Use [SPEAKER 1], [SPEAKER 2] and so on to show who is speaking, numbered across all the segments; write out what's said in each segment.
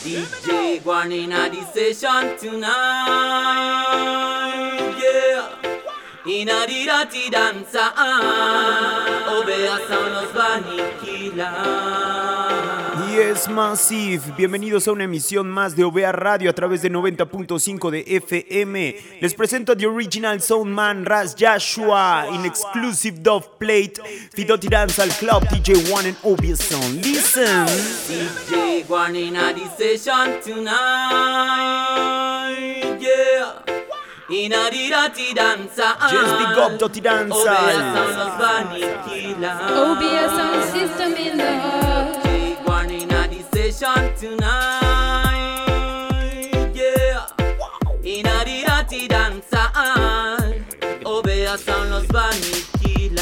[SPEAKER 1] DJ going in a the session tonight, yeah. In a the dirty dancer, obey a sound of Vanikila.
[SPEAKER 2] Yes, Massive, bienvenidos a una emisión más de OVA Radio a través de 90.5 de FM. Les presento a The Original Soundman Ras Joshua in exclusive Dove Plate, Fidoti Dance al Club, DJ One and Obvious Sound. Listen.
[SPEAKER 1] DJ going in a the session tonight, yeah. In a the dirty dancer,
[SPEAKER 2] just big up Dirty Dance.
[SPEAKER 1] Obey a sound of Vanikila.
[SPEAKER 3] OBS sound system in the house.
[SPEAKER 1] Tonight, yeah. In a the dirty dancer, obey a sound los Vanikila.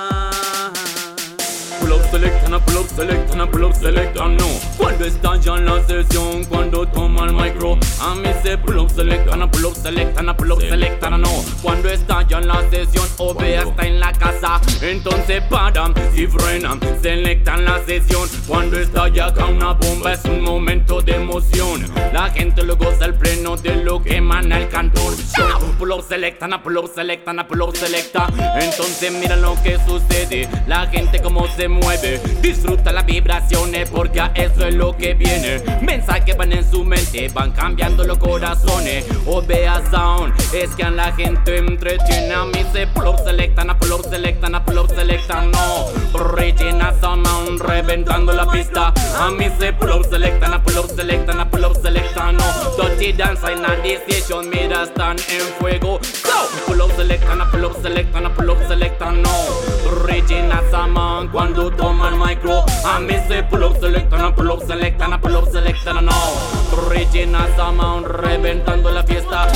[SPEAKER 4] Pull up select and a pull up select and a pull up select and no. Cuando estallan la sesión, cuando toma el micro, a mí se pull up select and a pull up select and a pull up select and no. Cuando estallan la sesión, Ovea está en la casa, entonces paran y frenan, selectan la sesión. Cuando estalla acá una bomba es un momento de emoción. La gente lo goza al pleno de lo que emana el cantor. Pull up select and a pull up select and a pull up selecta. Entonces mira lo que sucede, la gente como se mueve, disfruta las vibraciones porque a eso es lo que viene. Mensajes van en su mente, van cambiando los corazones. Ovea Sound es que a la gente entretiene. A mí se pull up selectan, a pull up selectan, a pull up selectan, no. Original Sound reventando la pista. A mí se pull up selectan, a pull up selectan, a pull up selectan, no. Dirty Dance en la decisión, mira están en fuego. So, pull up selectan, a pull up selectan, a pull up selectan, no. Original Sound cuando toma el micro, a mí se pull up selectan, a pull up selectan, a pull up selectan, no. Original Sound reventando la fiesta.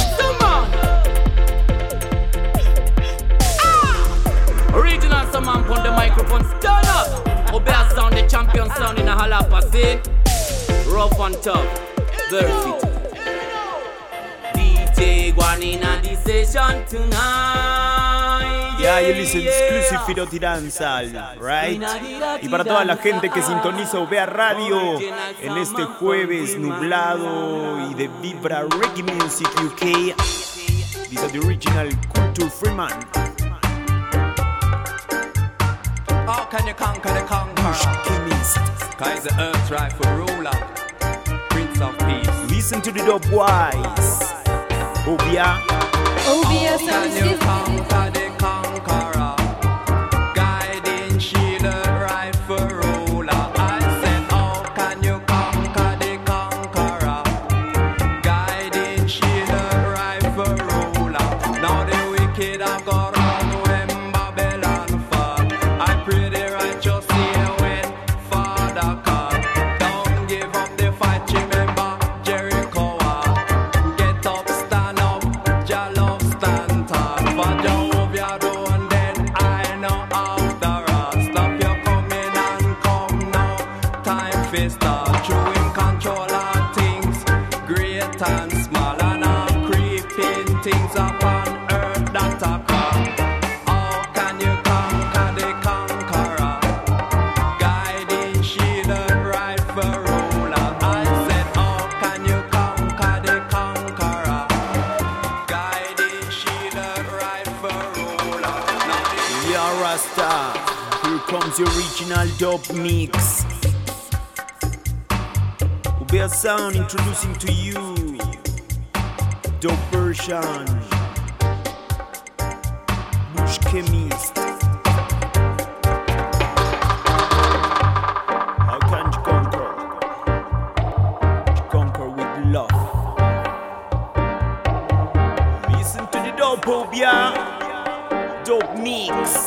[SPEAKER 4] Original Sound on the microphone, stand up. Obey Sound, the champion sound in a Jalapa scene. Rough and tough, versatile.
[SPEAKER 1] DJ going in a the session tonight.
[SPEAKER 2] Yeah, you listen exclusive Fidoti Dance, right? Y para toda la gente que sintoniza OVA Radio en este jueves nublado y de Vibra Reggae Music UK. These are the original Kulture Freeman.
[SPEAKER 5] How can you conquer the conqueror?
[SPEAKER 2] Chemist.
[SPEAKER 5] Cause the earth's rightful ruler, Prince of Peace.
[SPEAKER 2] Listen to the Dub Wise. OVA.
[SPEAKER 3] OBS sound
[SPEAKER 5] Can you
[SPEAKER 3] system.
[SPEAKER 5] conquer the conqueror? Guiding shielded rightful ruler. I said, how can you conquer the conqueror? Guiding shielded rightful ruler. Now the wicked have got on when Babylon fall. I pray the righteous hear when Father call. Don't give up the fight, remember Jericho wall. Get up, stand up, Jah love stand tall. For Jehovah don't then I know after all. Stop your coming and come now. Time for start. Through him control all things, great and small, and all creeping things upon earth that are come. How can you conquer the conqueror? Guiding shielded rightful ruler. I said, how can you conquer the conqueror? Guiding shielded rightful ruler. Now the
[SPEAKER 2] Yeah, Rasta. Here comes the original dub mix. OVA Sound introducing to you Dub version. Bush Chemist. How can you conquer? You conquer with love. Listen to the dub, OVA. Dub mix.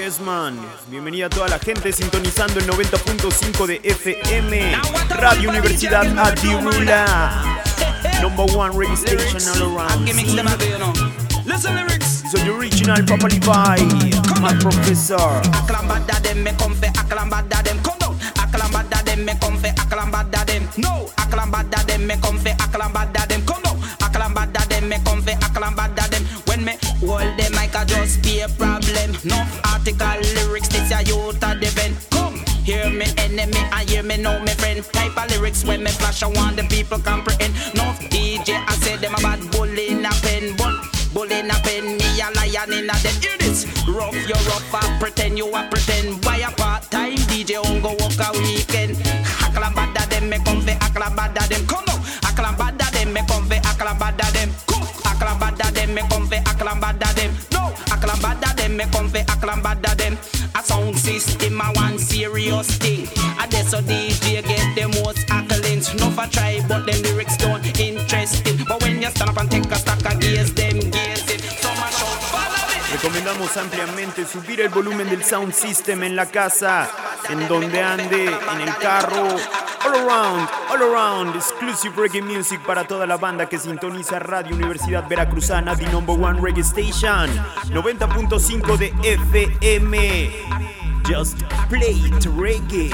[SPEAKER 2] Yes, man. Bienvenida a toda la gente sintonizando el 90.5 de FM. Radio Universidad Adirula. Number one reggae station all around.
[SPEAKER 6] Listen lyrics.
[SPEAKER 2] This is the original Papa Levi. My professor.
[SPEAKER 6] Aklambada dem me come fe aklambada dem. Come down. Aklambada dem me come fe aklambada dem. No. Aklambada dem me come fe aklambada dem. Come down. Aklambada dem me come fe aklambada dem. When me hold them I can just be a problem. No article lyrics this a youth a event. Come. Hear me enemy and hear me know me friend. Type of lyrics when me flash I want the people comprehend. No DJ I say them about bully in a pen. But bully in a pen me a lion in a den. Hear this. Rough you rough I pretend you a pretend. Why a part-time DJ on go work a weekend. Aklambada dem me come fe aklambada dem. Come on. Aklambada dem me come fe aklambada dem. Come. Aklambada dem me come fe aklambada dem. No. Aklambada dem me come fe aklambada dem. A sound system a one serious thing. A that's so DJ get the most accolades. No for try but them lyrics don't interesting. But when you stand up and take a stack of gears, them gears it. So much out follow it.
[SPEAKER 2] Recomendamos ampliamente subir el volumen del sound system en la casa, en donde ande, en el carro. All around, exclusive reggae music para toda la banda que sintoniza Radio Universidad Veracruzana, the number one reggae station, 90.5 de FM. Just play it reggae.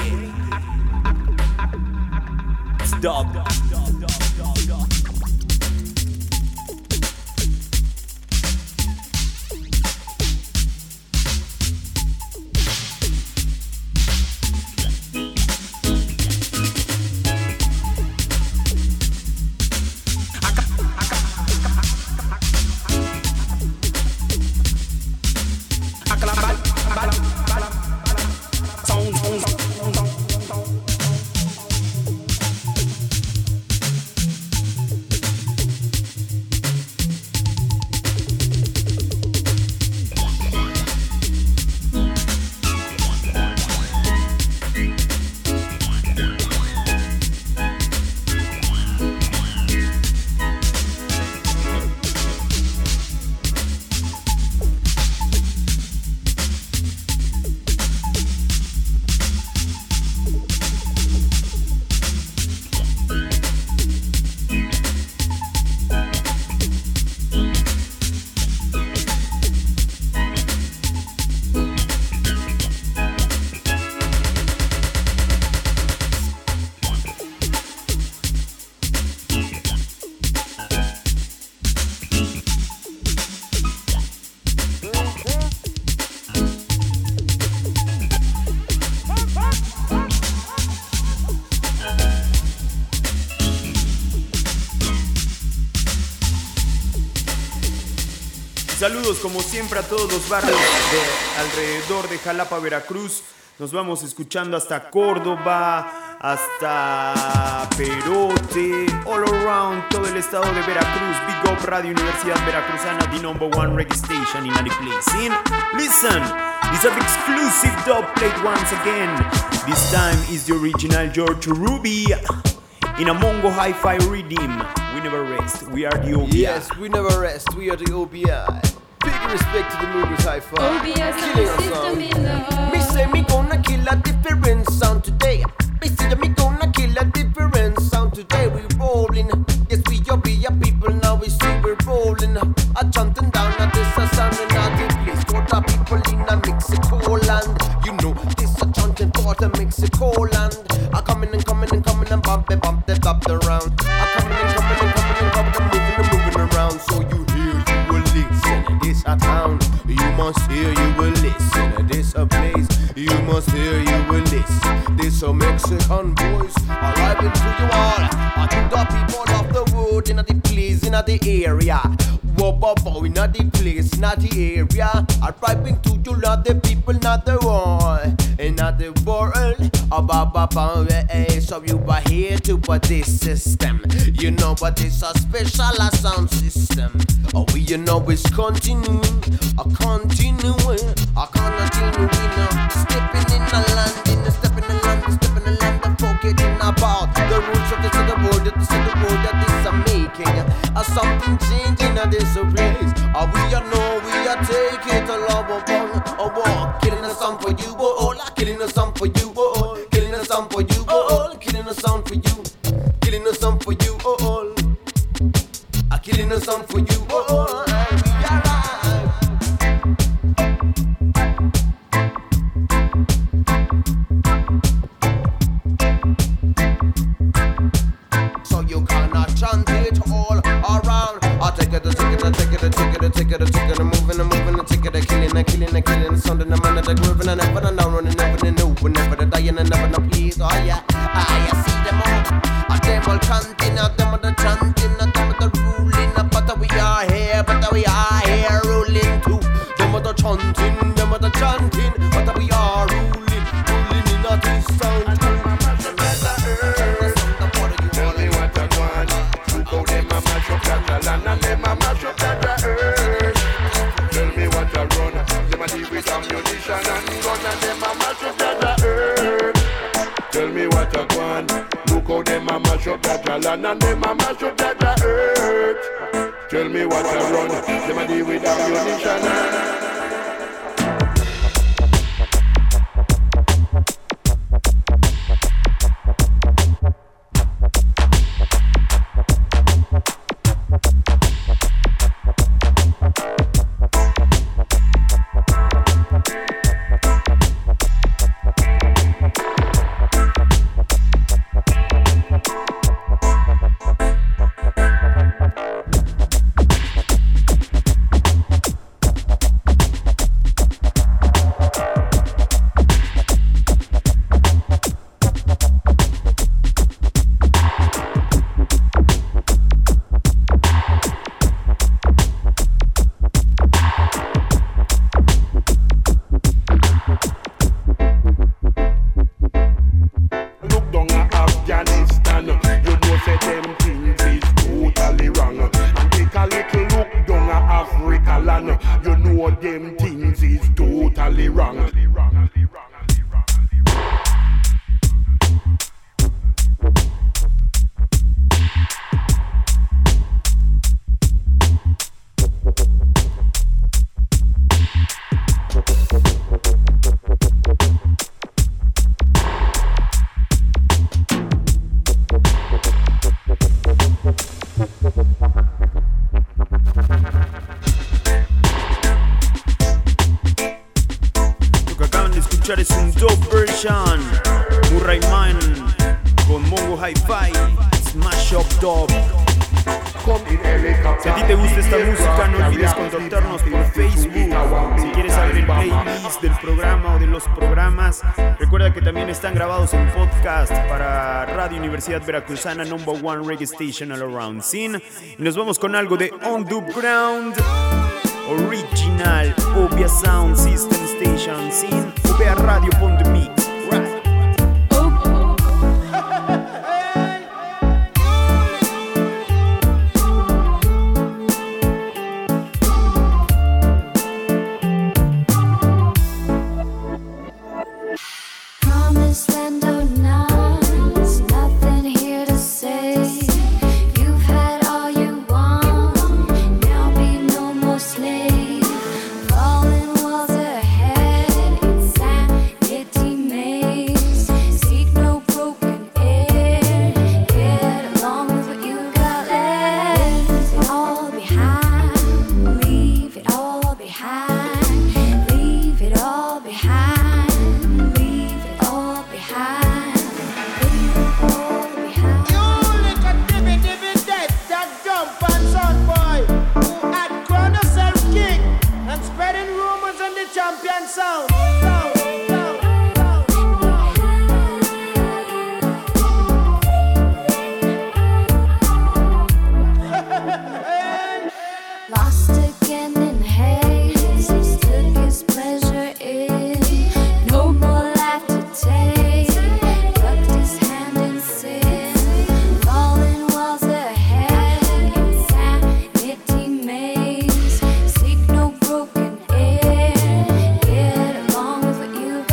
[SPEAKER 2] Stop. Saludos como siempre a todos los barrios de alrededor de Jalapa, Veracruz. Nos vamos escuchando hasta Córdoba, hasta Perote, all around todo el estado de Veracruz. Big up Radio Universidad Veracruzana, the number one reggae station in any place. Listen, this is an exclusive dub played once again. This time is the original George Ruby in a Mongo Hi-Fi rhythm. We never rest, we are the OBI.
[SPEAKER 7] Yes, we never rest, we are the OBI. Big respect to the Mongo Hi-Fi.
[SPEAKER 3] OBI sound system in the house.
[SPEAKER 7] Me say me gonna kill a different sound today. Me say me gonna kill a different sound today. We rolling, yes we are people now. We see we rolling. A chanting down at this a sound in a place. What are people in a Mexico land? You know this a chanting for the Mexico land. I coming and bump the top the round. I coming and moving around. So you hear, you will listen. This a town. You must hear, you will listen. This a place. You must hear, you will listen. This a Mexican voice arriving to you all. To the people of the world in the place, in the area. Whoa, in the place, in the area. Arriving to you, not the people, not the world. In the world. So you are here to put this system. You know what is a special sound system. Oh, we you know it's continuing. Stepping in the land, and forgetting about the rules of the world that is a making. Something changing at this place. We are know we I take it a love upon a walk. Killing a song for you, oh, killing a song for you, oh, killing a song for you, oh, killing a song for you, killing a song for you, oh, killing a song for you, oh, and we arrive. So you cannot chant it all around. I take it, moving, take it, killing, sounding the man of the groove, and I never know, running, never know, never the dying, and never know, please, oh yeah, I see them all, them all chanting, them all the chanting, them all the ruling, but we are here ruling too, them all the chanting, but we are ruling in a this sound.
[SPEAKER 8] Tell me what I want. Look how them a mash up that land and them a mash up that earth. Tell me what I run. Them a deal with ammunition and gun and them a mash up that earth. Tell me what I want. Look how them a mash up that land and them a mash up that earth. Tell me what I run. Them a deal with ammunition and
[SPEAKER 2] Es un dope version, Murray Man con Mongo Hi-Fi, Smash Up Dub. Si a ti te gusta esta música, no olvides contactarnos por Facebook. Si quieres saber el playlist del programa o de los programas, recuerda que también están grabados en podcast para Radio Universidad Veracruzana, #1 reggae station all around scene. Y nos vamos con algo de On The Ground, original, Obia Sound System Station Scene, Obia Radio on the Mix. Right.
[SPEAKER 9] You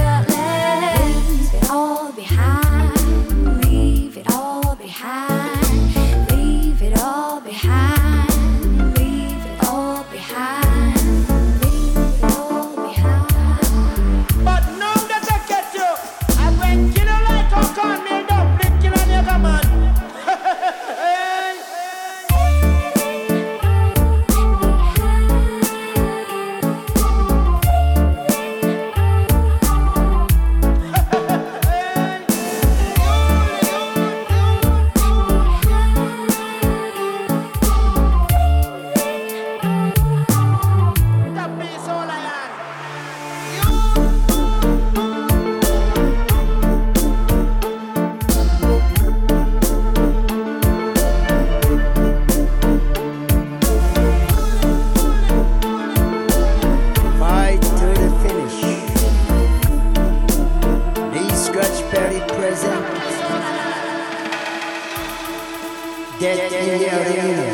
[SPEAKER 9] in the arena.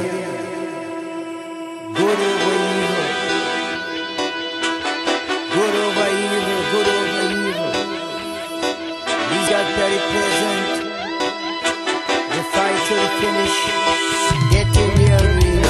[SPEAKER 9] Good over evil. Good over evil. Good over evil. These are very present. The fight to the finish. Get in the arena.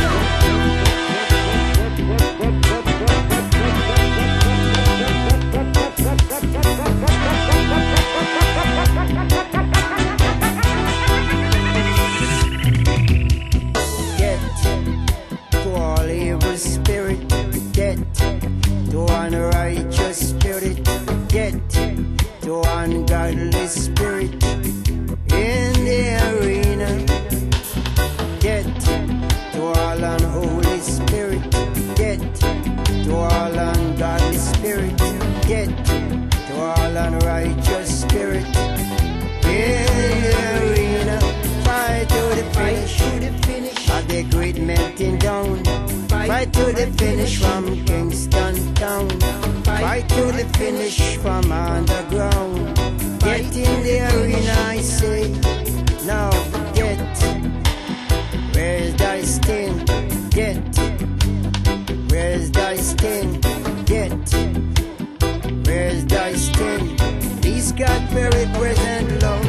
[SPEAKER 9] Ungodly spirit in the arena. Get to all unholy spirit. Get to all ungodly spirit. Get to all unrighteous spirit in the arena. Fight to the finish. At the great melting down. Fight to the finish from Kingston town. Fight to the finish from underground. Get in the arena, I say. Now get. Where's thy sting? Get. Where's thy sting? Get. Where's thy sting? Please God very present, Lord.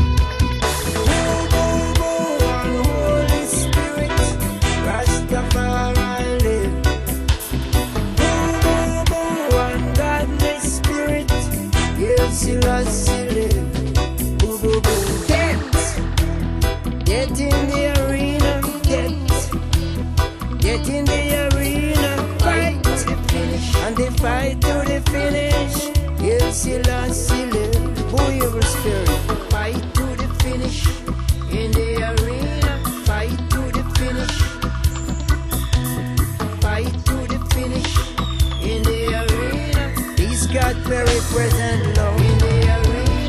[SPEAKER 9] Holy Spirit, Rastafari live. Ungodly spirit, yes, you lost. Get in the arena, get in the arena, fight to the finish, and they fight to the finish. Yes, you lost, you live. Boy, your spirit, fight to the finish. In the arena, fight to the finish. Fight to the finish. In the arena, he's got very present, Lord. In the arena.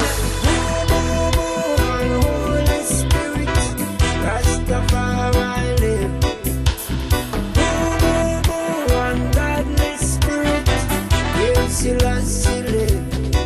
[SPEAKER 9] Rastafari live. Ungodly spirit, yes, you lost, you live.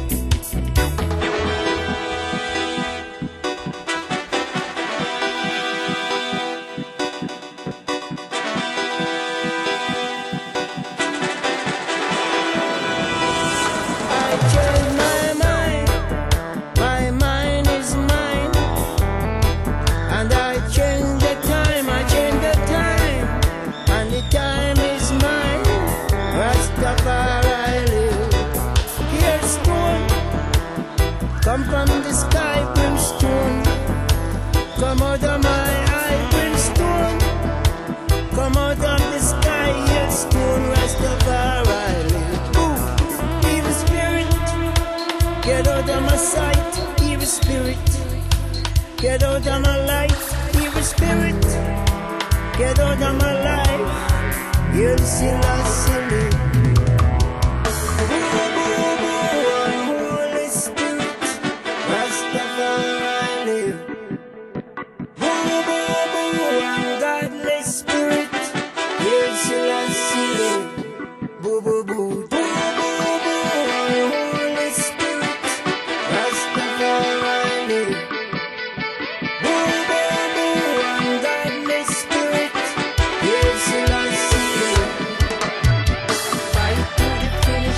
[SPEAKER 9] I change my mind. My mind is mine. And I change the time, I change the time, and the time is mine. Rastafari live. Here's stone, come from the sky, brimstone. Come out of my eye, brimstone. Come out of the sky, here's stone. Rastafari live. Ooh, evil spirit, get out of my sight, evil spirit. Get out of my life, evil spirit. Get out of my life. You'll see lost in it. Holy Spirit, Rastafari live. Ungodly spirit. You'll see lost in it. Boo boo boo. Holy Spirit, Rastafari live. Ungodly spirit, yes, you lost it. Fight to the finish.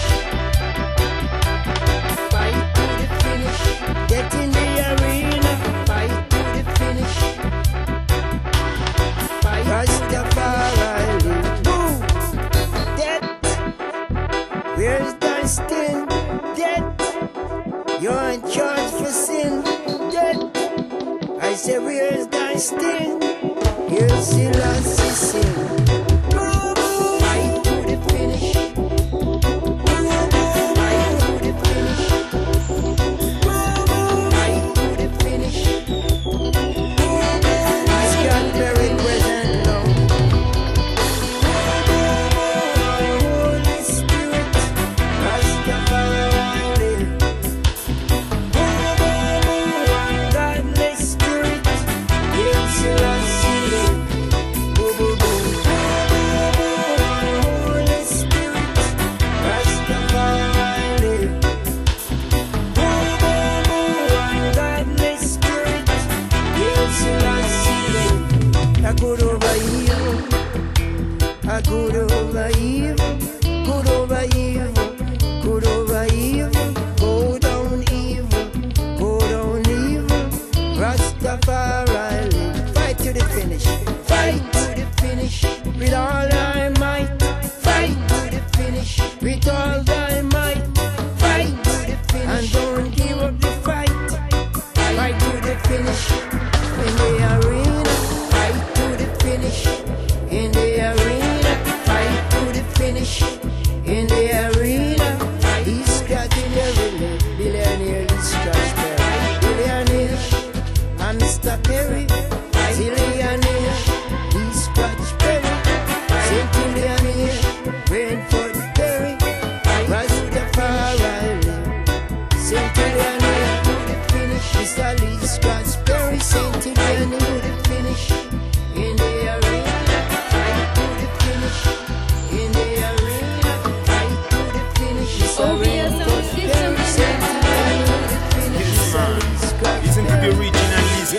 [SPEAKER 9] Fight to the finish. Get in the arena. Fight to the finish. Fight. Rastafari live. Boom. Death. Where's thy sting? Death. You're in charge for sin. Death. I say, where's thy sting? You see, lost his sin. Fight to the finish. Fight to the finish. Fight to the finish. He's got very present, Lord. Holy Spirit, Rastafari live. Ungodly spirit, yes, you lost, you live.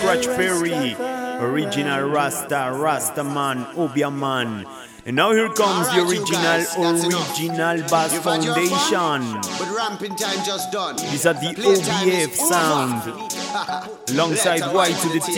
[SPEAKER 2] Scratch Perry, original Rasta man, Obia man. And now here comes the original Bass Foundation.
[SPEAKER 7] But ramping time just done.
[SPEAKER 2] These are the OBF sound. Alongside Y to the T.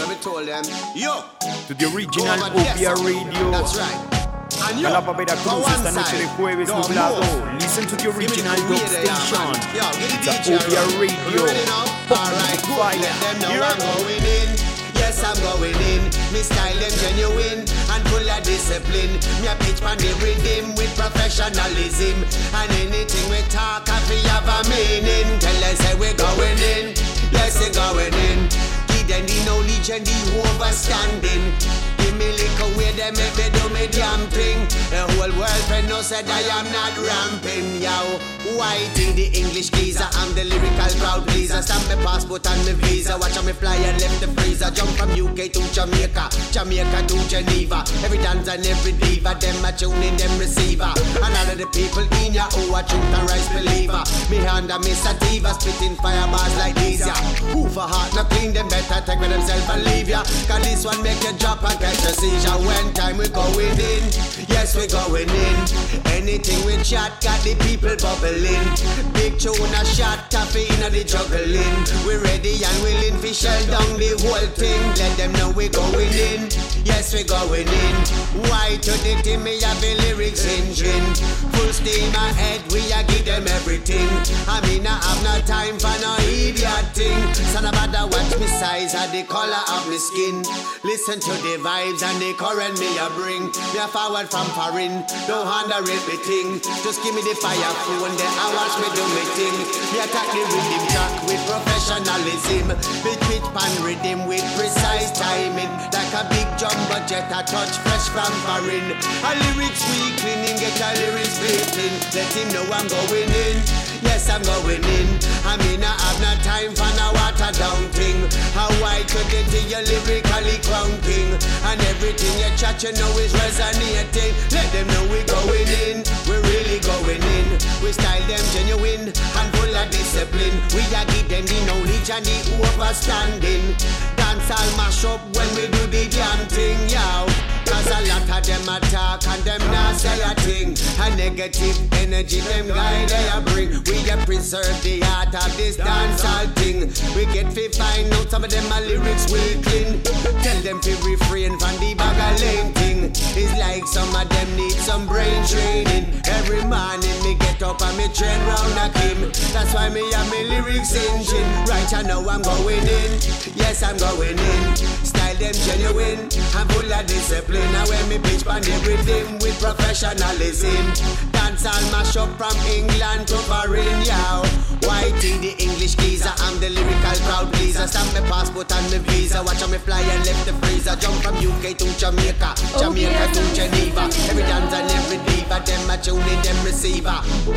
[SPEAKER 2] To the original Obia Radio.
[SPEAKER 7] That's right.
[SPEAKER 2] Jalapa, Veracruz, esta noche de jueves nublado. Listen to the original dub station. It's a Obia Radio.
[SPEAKER 7] Alright, let them know I'm going in. Yes, I'm going in. Me style them genuine and full of discipline. Me a pitch pan the rhythm with professionalism. And anything we talk, I feel have a meaning. Tell us say we're going in. Yes, we're going in. Give them the knowledge and the overstanding. Give me liquor where they make me do me damn thing. The whole world friend knows that I am not ramping, yo. Whitey, the English geezer, I'm the lyrical crowd pleaser. Stamp my passport and my visa. Watch how me fly and left the freezer. Jump from UK to Jamaica, Jamaica to Geneva. Every dance and every diva, them a tune in them receiver. And all of the people in ya who a truth and rice believer. Me hand and me sativa, spitting fire bars like these, ya. Who for heart not clean, them better take with themselves and leave ya. Cause this one make you drop and catch a seizure. When time we going in, yes we going in. Anything we chat, got the people bubbling. Big tune a shot, taffy in the juggling. We ready and willing to shell down the whole thing. Let them know we going in, yes we going in. Why to the team, me have the lyrics engine. Full steam ahead, we a give them everything. I mean I have no time for no idiot thing. Son of a watch me size and the color of me skin. Listen to the vibes and the current me a bring. Me a forward from foreign, don't underrate me thing. Just give me the fire phone, then I watch me do me thing. Me attack the rhythm track with professionalism. Pitch pan rhythm with precise timing. Like a big jumbo jet, a touch fresh from foreign. A lyrics we cleaning, get a lyrics beating. Let him know I'm going in. Yes, I'm going in. I mean, I have no time for no water down thing. How I could get to your lyrically crownting. And everything you chat, you know is resonating. Let them know we're going in. We're really going in. We style them genuine and full of discipline. We a give them the knowledge and the overstanding. Dance all mash up when we do the damn thing, yo. Cause a lot of them attack and them not say a thing. A negative energy them guy they a bring. We a preserve the art of this dancehall thing. We get fi find out some of them a lyrics will clean. Tell them to refrain from the bag of lame thing. It's like some of them need some brain training. Every morning me get up and me train round a Kim. That's why me have me lyrics engine. Right I know I'm going in. Yes I'm going in. Style them genuine and full of discipline. Now when me pitch pan the rhythm with professionalism. Dance and mash up from England to foreign, yo. Whitey the English geezer, I'm the lyrical crowd pleaser. Stamp my passport and my visa. Watch how me fly and left the freezer. Jump from UK to Jamaica, Jamaica to Geneva. Every dance and every diva, them a tune in them receiver.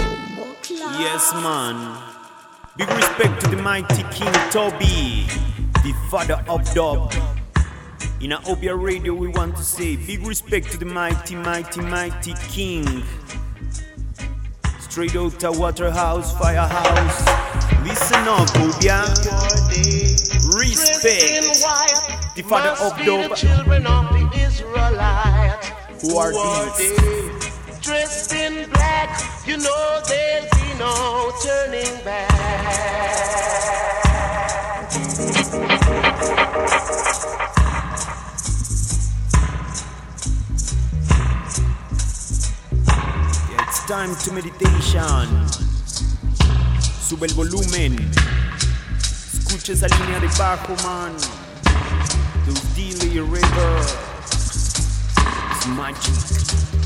[SPEAKER 2] Yes, man. Big respect to the mighty King Toby, the father of dub. In our Obia Radio, we want to say big respect to the mighty King. Straight out to Waterhouse, Firehouse. Listen up, Obia. Respect the father of dub.
[SPEAKER 10] Children of the Israelites.
[SPEAKER 2] Who are these?
[SPEAKER 10] Dressed in black, you know there'll be no turning back.
[SPEAKER 2] Yeah, it's time to meditation. Sube el volumen. Escucha esa línea de bajo, man. Those Dilly River. It's magic.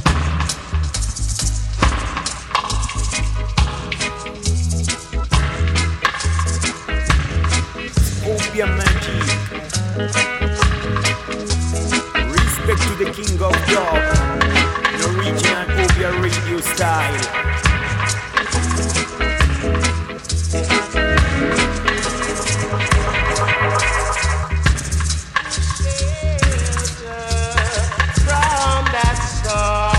[SPEAKER 2] Obia magic. Respect to the king of dub. The original Obia Radio style.
[SPEAKER 10] From that star.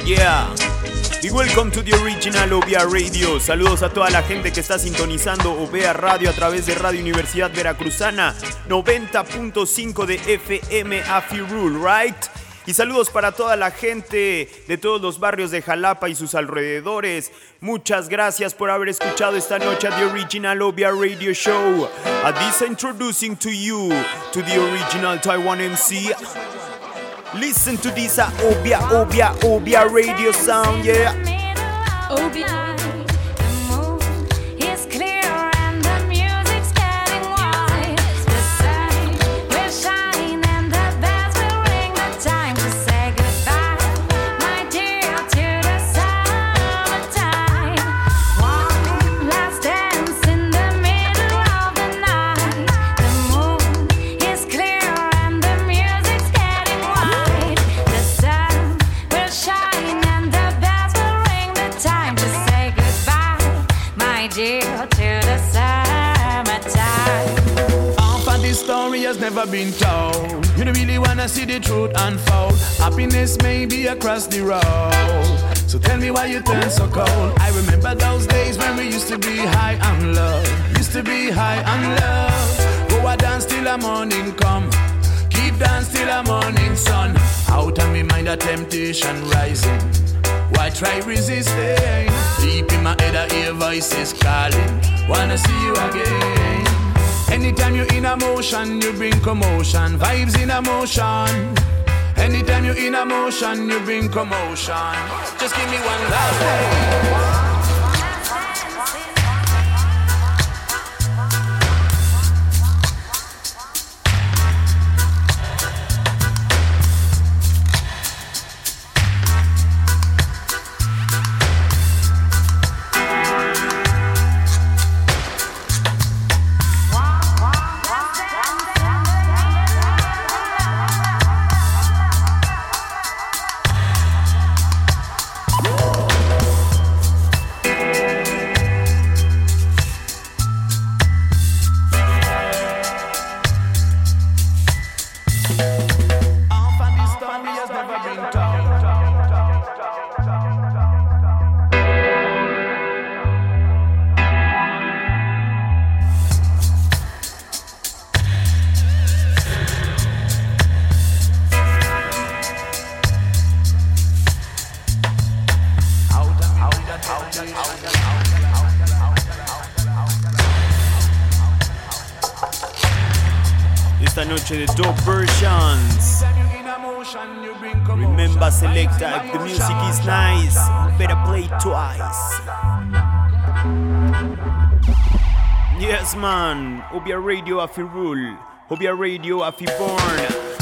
[SPEAKER 2] Yeah. Y welcome to the original OVA Radio. Saludos a toda la gente que está sintonizando OVA Radio a través de Radio Universidad Veracruzana 90.5 de FM AFI Rule, right? Y saludos para toda la gente de todos los barrios de Jalapa y sus alrededores. Muchas gracias por haber escuchado esta noche a The Original OVA Radio Show. This introducing to you to the original Taiwan MC. Listen to this OVA Radio sound, yeah.
[SPEAKER 3] OVA.
[SPEAKER 11] Has never been told. You don't really wanna see the truth unfold. Happiness may be across the road. So tell me why you turn so cold. I remember those days when we used to be high on love. Used to be high on love. Go a dance till the morning come. Keep dance till the morning sun. Out of me mind a temptation rising. Why try resisting? Deep in my head I hear voices calling. Wanna see you again. Anytime you're in a motion, you bring commotion. Vibes in a motion. Anytime you're in a motion, you bring commotion. Just give me one last day.
[SPEAKER 2] The dope versions. Remember, selector, if the music is nice, better play it twice. Yes, man. OVA Radio AFI Rule. OVA Radio AFI Born.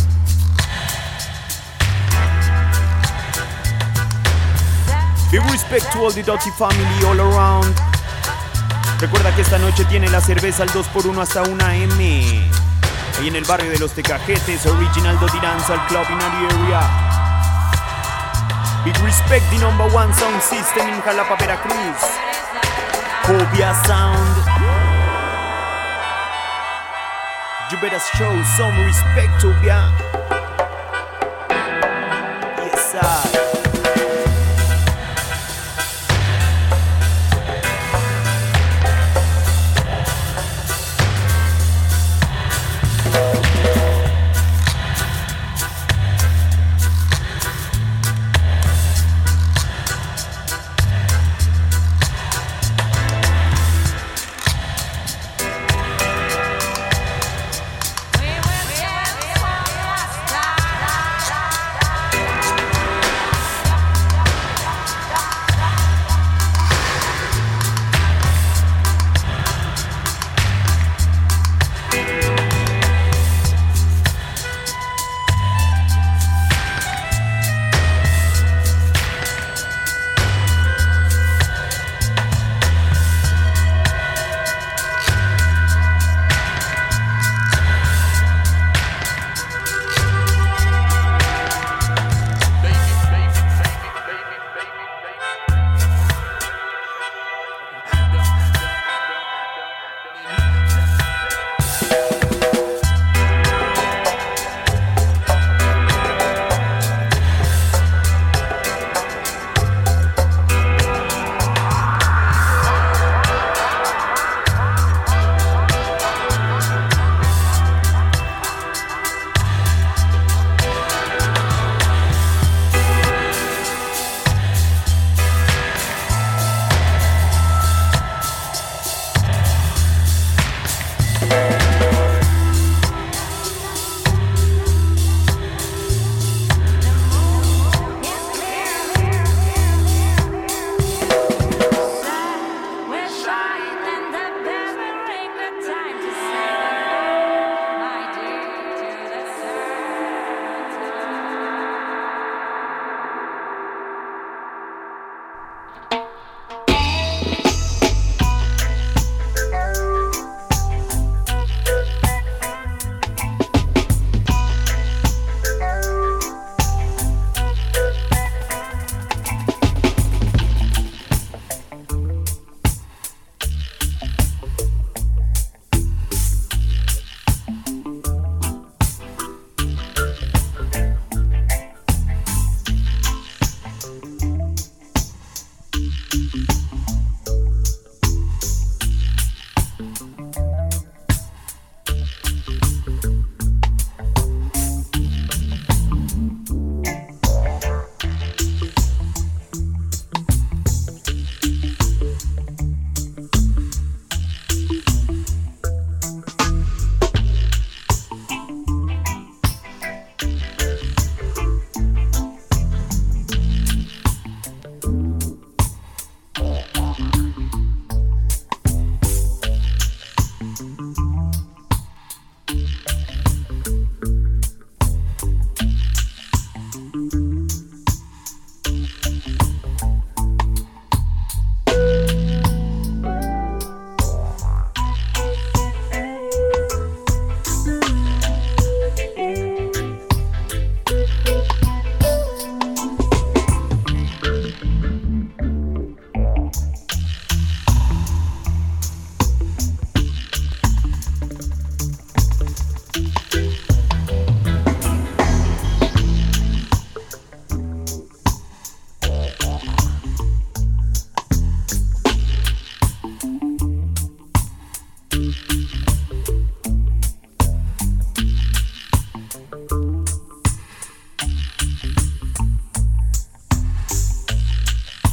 [SPEAKER 2] Big respect to all the Dotty family all around. Recuerda que esta noche tiene la cerveza al 2x1 hasta 1 AM. Ahí en el barrio de los Tecajetes, Original Dotty Dancehall Club in the area. Big respect the #1 sound system in Jalapa, Veracruz. OVA Sound. You better show some respect, OVA. Yes, sir.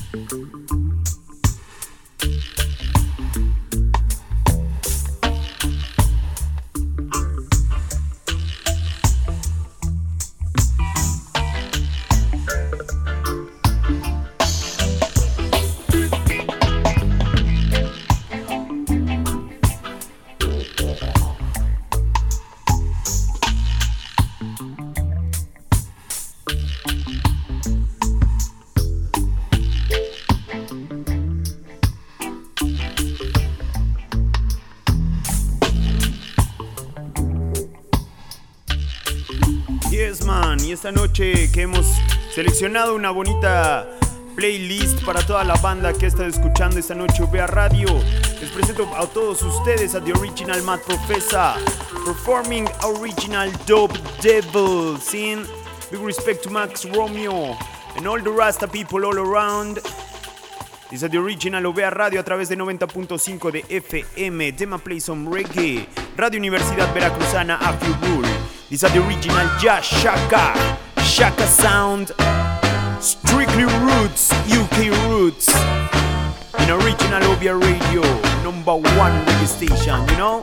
[SPEAKER 2] Y esta noche que hemos seleccionado una bonita playlist para toda la banda que ha estado escuchando esta noche OVEA Radio, les presento a todos ustedes a The Original Mad Professor performing original Dope Devil, sin big respect to Max Romeo and all the Rasta people all around. This is The Original OVEA Radio a través de 90.5 de FM. Tema Play Some Reggae. Radio Universidad Veracruzana After Rule. This is The Original Jah Shaka. Shaka Sound. Strictly Roots, UK Roots. In Original OVEA Radio. #1 radio station, you know?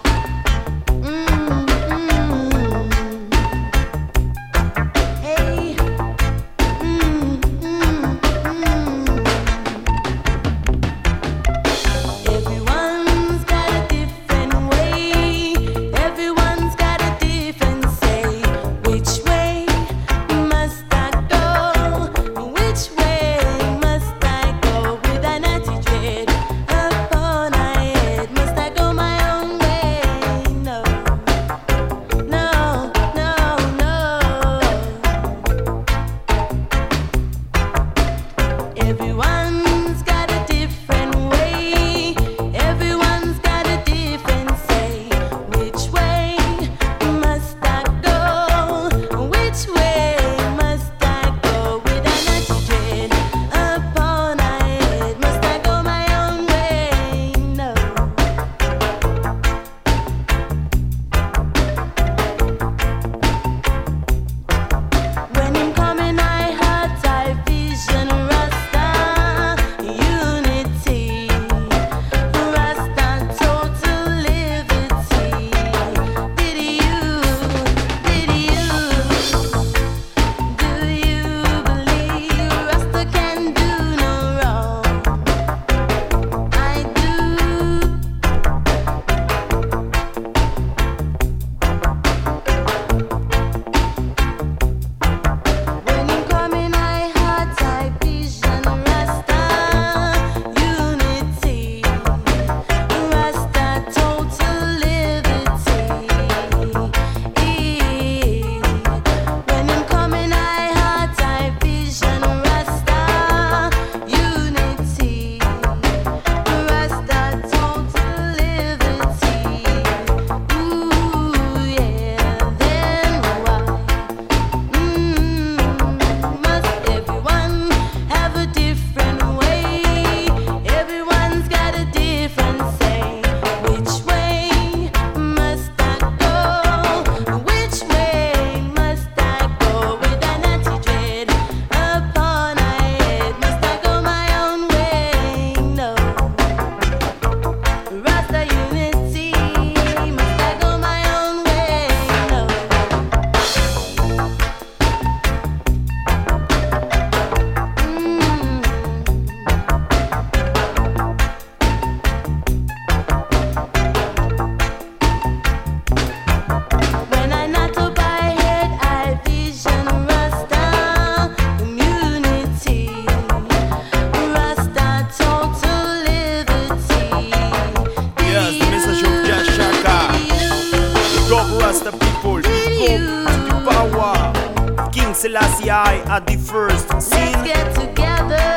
[SPEAKER 2] Selassie I at the first scene.
[SPEAKER 12] Let's get together,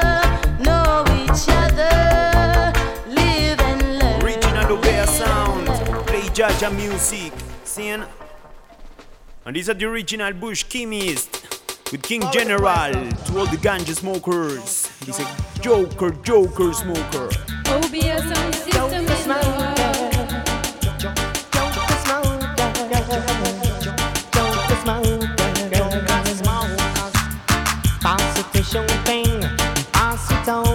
[SPEAKER 12] know each other, live and learn.
[SPEAKER 2] Original OVEA sound, play Jaja music, scene. And these are the original Bush Chemist with King General to all the ganja smokers. He's a Joker smoker.
[SPEAKER 3] OVEA sound system in the
[SPEAKER 9] Pass it to champagne, pass it on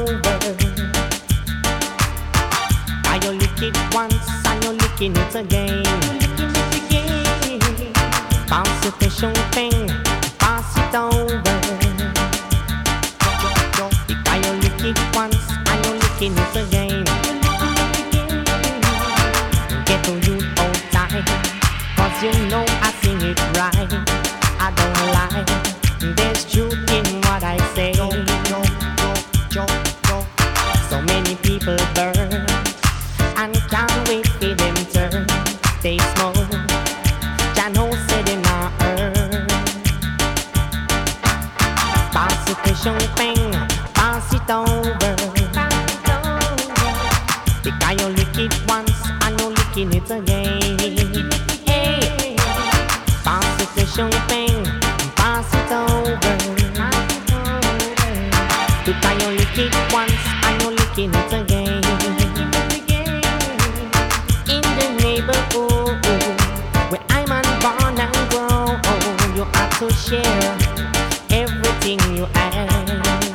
[SPEAKER 13] licking it again. Pass it the champagne, pass it over. Because you lick it once and you're licking it again. Get to you all time, cause you know I sing it right. I don't lie, there's truth in what I say. So many people burn and can't wait for them turn. They smoke, Jah know say them not earn. Pass it the champagne, pass it over. Because you lick it once and you're licking it again. Hey, pass it the champagne, pass it over. Because you lick it once and you're licking it again. In the neighborhood where I'm born and grown, you have to share everything you have.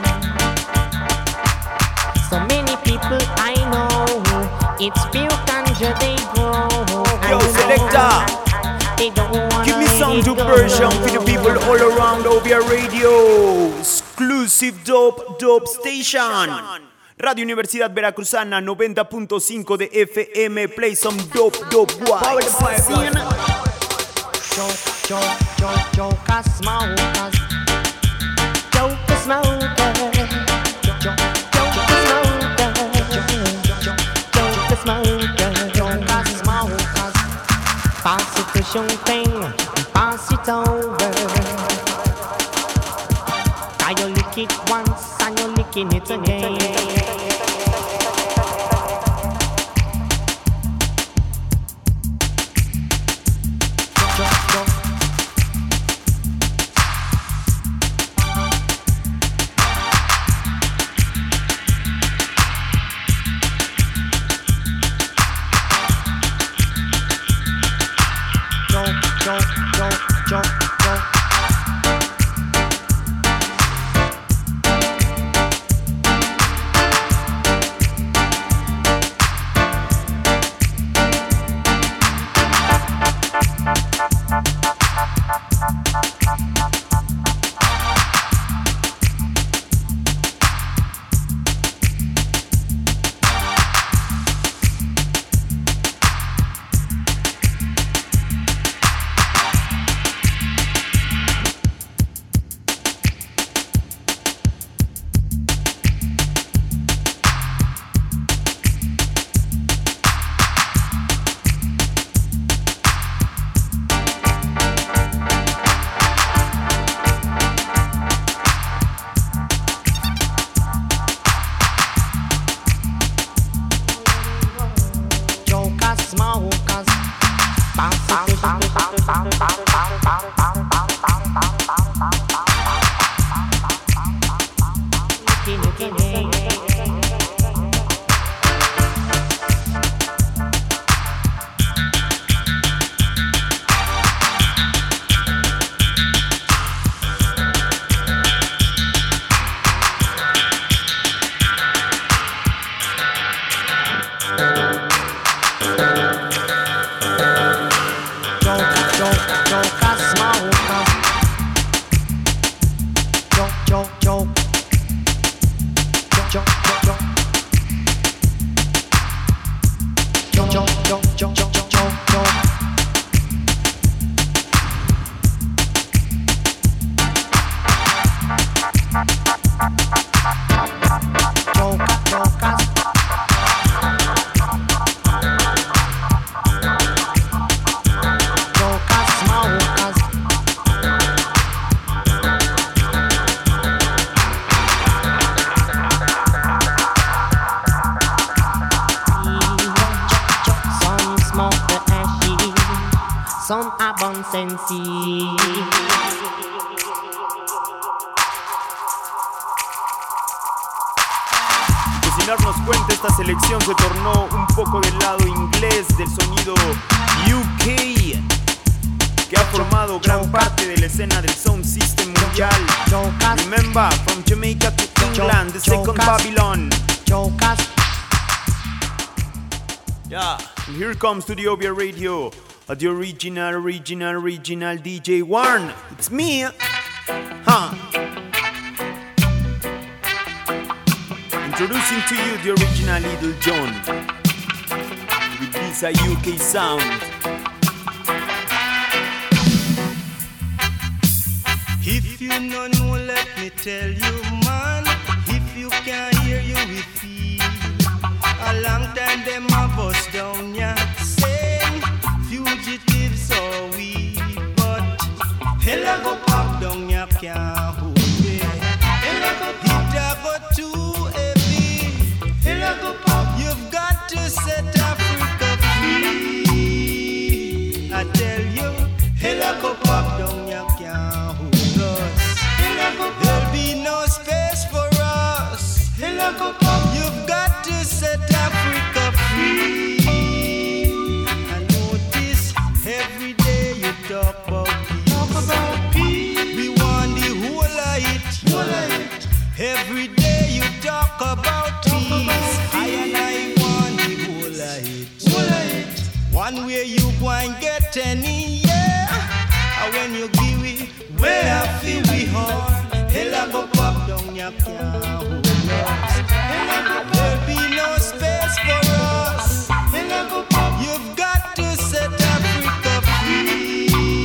[SPEAKER 13] So many people I know, it's pure ganja they grow.
[SPEAKER 2] Yo, selector, give me some to version for the people all around OBR Radio. Exclusive dope station. Radio Universidad Veracruzana 90.5 de FM. Play some dope vibes.
[SPEAKER 13] Joker smokers, Joker smokers, Joker smokers. Pass it to champagne, pass it over. Cause you lick it once and you're licking it again. Some abundance.
[SPEAKER 2] Que sin darnos cuenta, esta selección se tornó un poco del lado inglés del sonido UK, que ha formado gran parte de la escena del sound system mundial. Remember, from Jamaica to England, the second Babylon.
[SPEAKER 13] Jokers.
[SPEAKER 2] Yeah. And here comes to the Obia Radio, the original DJ Warren. It's me. Introducing to you the original Little John with this UK sound.
[SPEAKER 14] If you no know, let me tell you, man. If you can't hear, you will feel. A long time them a bust down ya, saying fugitives are we, but hella go pop down ya can't hold me. Hella go pop, it a go too heavy. Hella go pop, you've got to set Africa free. I tell you, hella go pop down ya can't hold us. There'll be no space for us. Hella go pop, you've got to set Africa free. I notice every day you talk about peace. We want the whole of it. Every day you talk about peace. I and I want the whole of it. One way you go and get any, yeah. And when you give it, where I feel we hard. Hella go pop down your can't hold us. There'll be no space for us. Hella go pop, you've got to set Africa free.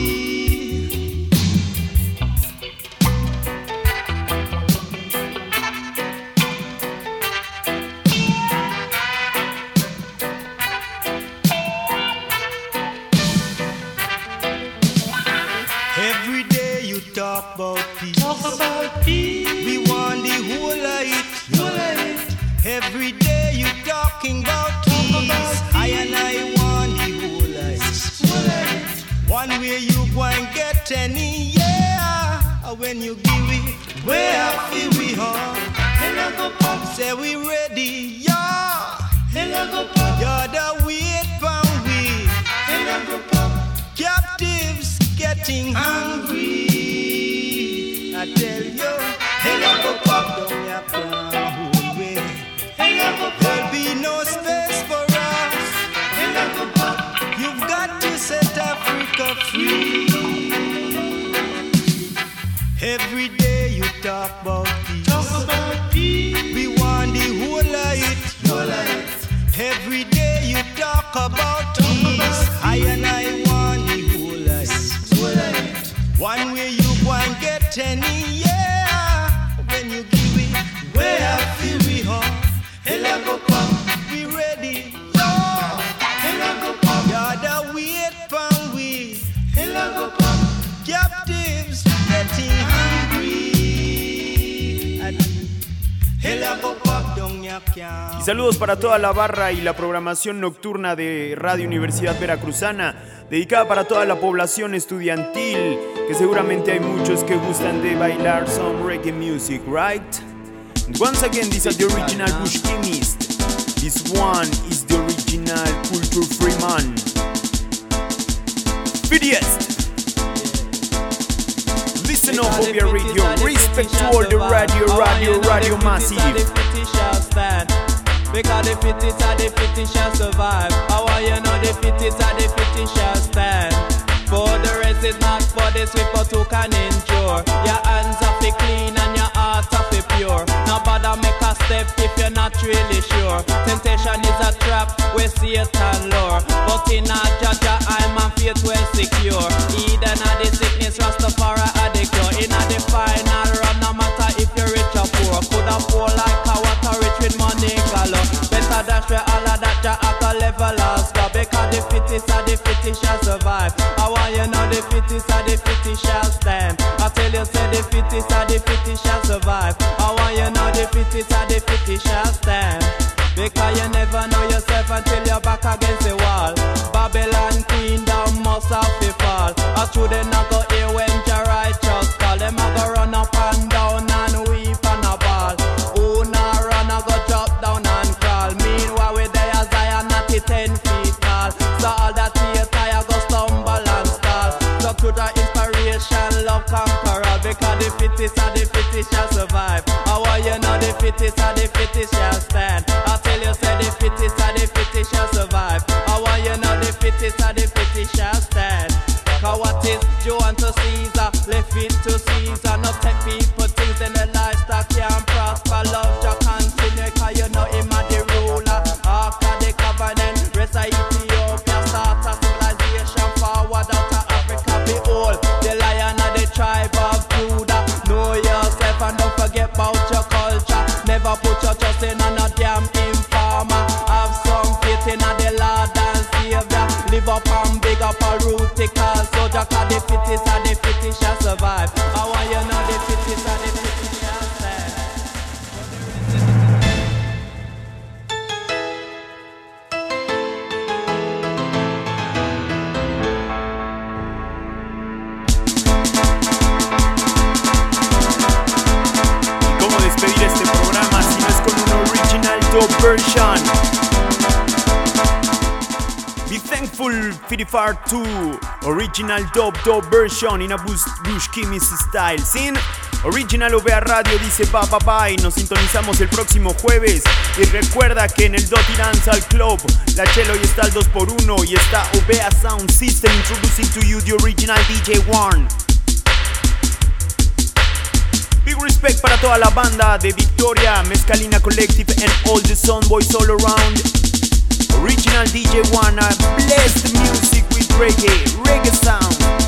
[SPEAKER 14] Every day you talk about peace. We want the whole of it. Every day you talking about peace. I and I want the whole of it. One way you go and get any, yeah. When you give it, where I feel we are. Say we ready, yeah. You're the wait for we. Captives getting hungry. I tell you, hella go pop down your can't hold way. There'll be no space for us. You've got to set Africa free. Every day you talk about peace. We want the whole of it. Every day you talk about peace. I and I want the whole of it. One way you go and get any, yeah. When you give it, where I feel we home. Hella go pop, we ready, yeah. Hella go pop, you're the wait for we. Hella go pop, captives getting hungry. Hella go pop down your can't.
[SPEAKER 2] Y saludos para toda la barra y la programación nocturna de Radio Universidad Veracruzana, dedicada para toda la población estudiantil, que seguramente hay muchos que gustan de bailar some reggae music, right? And once again, these are the original Bush Chemist. This one is the original Culture Free Man. Fidiest! Listen up, Obia Radio. Respect to all the radio massive.
[SPEAKER 1] Because the fittest and the fittest shall survive. How are you know the fittest and the fittest shall stand? For the rest is not for the swift but who can endure. Your hands are fi clean and your heart are fi pure. Now bother make a step if you're not really sure. Temptation is a trap where Satan lure. But in a Jaja I'm a faith well secure. Eden are the sickness, Rastafari are the cure. In a the final run, no matter if you're rich or poor. Coulda pour like a water rich with money galore. Better dash where all of that ya at a level as go. Because the fittest and the fittest shall survive. I want you know the fittest and the fittest shall stand. I tell you say the fittest and the fittest shall survive. I want you know the fittest and the fittest shall stand. Because you never know yourself until you're back against the wall. Babylon kingdom must have to fall. I true they not go hear when your righteous call. Them a go run up and down and weep and a ball. Who not run a go drop down and crawl. Meanwhile we there as I am not 10 feet tall. So all that theater go stumble and stall. So to the inspiration love conquer all. Because the fittest and the fittest shall survive. I want you know the fittest and the fittest shall stand. I tell you say the fittest and the fittest shall survive. I want Jack of the fittest and the fittest shall survive. I want you know the fittest and the fittest shall stand.
[SPEAKER 2] ¿Cómo despedir este programa si no es con un original dub version? Be Thankful 55 original dub version in a Bush Kimmy's style. Sin original OVA Radio dice bye bye bye. Nos sintonizamos el próximo jueves. Y recuerda que en el Dirty Dancehall Club la Chelo y está al 2x1 y está OVA Sound System introducing to you the original DJ Warren. Big respect para toda la banda de Victoria, Mescalina Collective and all the Soundboys all around. Original DJ Warren, bless the music with reggae sound.